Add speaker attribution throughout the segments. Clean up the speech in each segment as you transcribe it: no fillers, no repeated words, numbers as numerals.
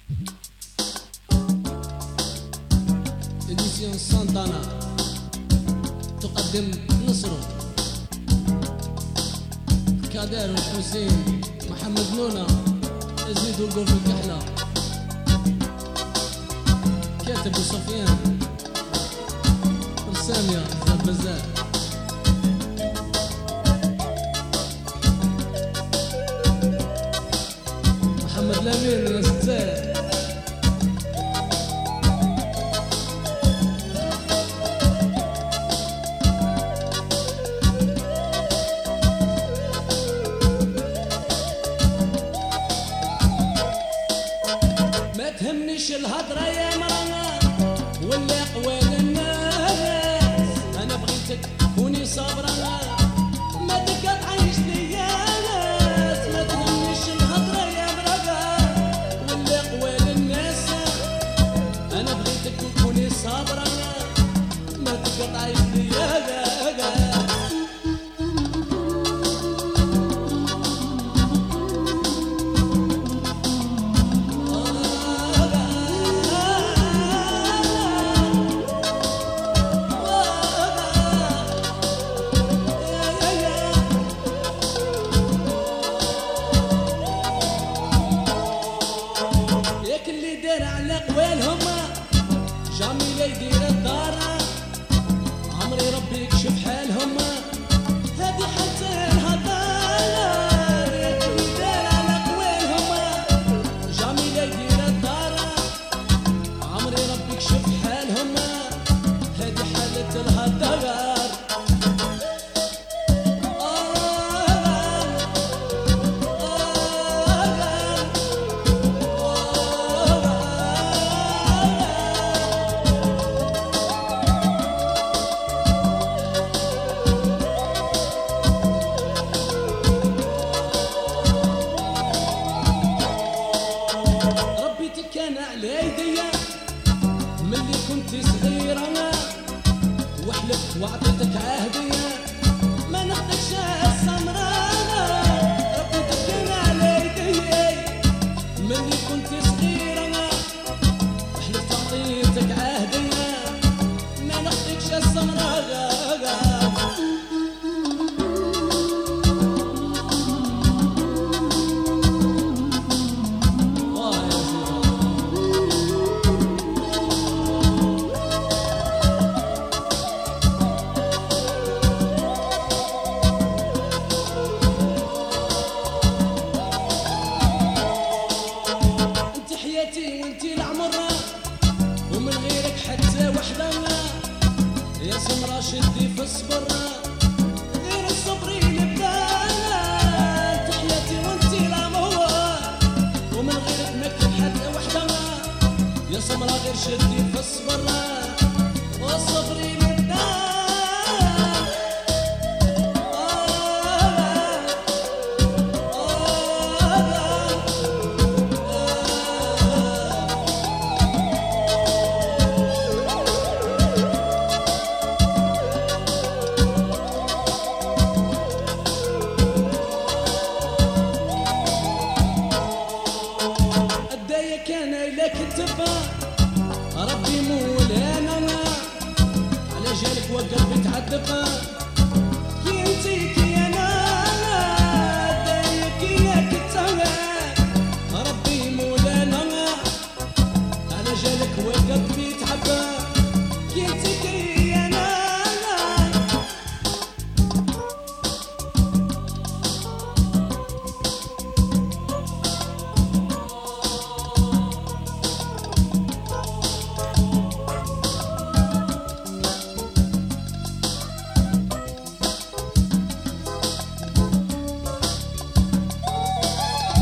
Speaker 1: إديسيون سانتانا تقدم نصر كادر الحسين محمد نونا يزيد وقف الكحلة كاتب سفيان رسامية زبزات محمد لامين الستات ما تهمنيش الهضرة يا مرانا واللي قوال الناس انا بغيتك كوني صابرة ما تقطعيش ليا ناس ما تهمنيش الهضرة يا مرانا واللي قوال الناس انا بغيتك كوني صابرة ما تقطعيش ليا ناس على قوالهم جامي لا يدير الدار عمري ربي يكشف حالهم هذه حتى الهضار يا اللي دار على قوالهم جامي لا يدير الدار عمري ربي يكشف حالهم هذه حالة الهضار كان على يديا ملي كنت صغيرة وحلفت وعطيتك عهدية ما ناخدكش السمراء ربي كان على يديا ملي كنت صغيرة وحلفت وعطيتك عهدية ما ناخدكش السمراء وانتي العمر ومن غيرك حتى وحدة يا سمرة شدي في الصبر غير الصبر يبدانا انت حياتي وانتي العمر ومن غيرك مكتب حتى وحدة يا سمرة غير شدي في الصبر والصبر يبدانا كان إلا كتب ربي مولانا على جالك وقف بتعذب كي انتي كي انا دايك يا كتب ربي مولانا على جالك وقف بتعذب كي انتي كي انا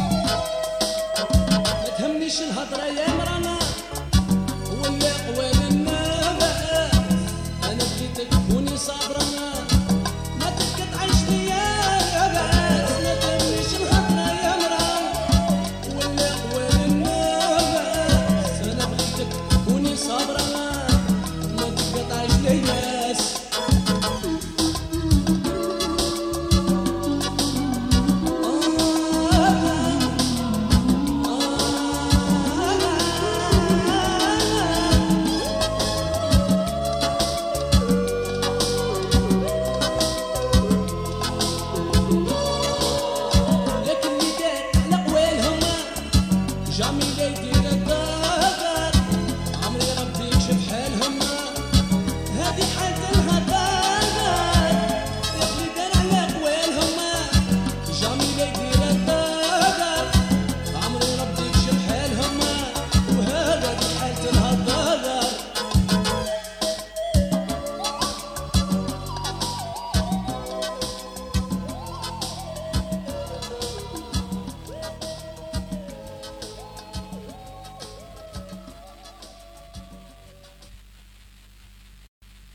Speaker 1: الهضرة يا مرانا واللي قوالنا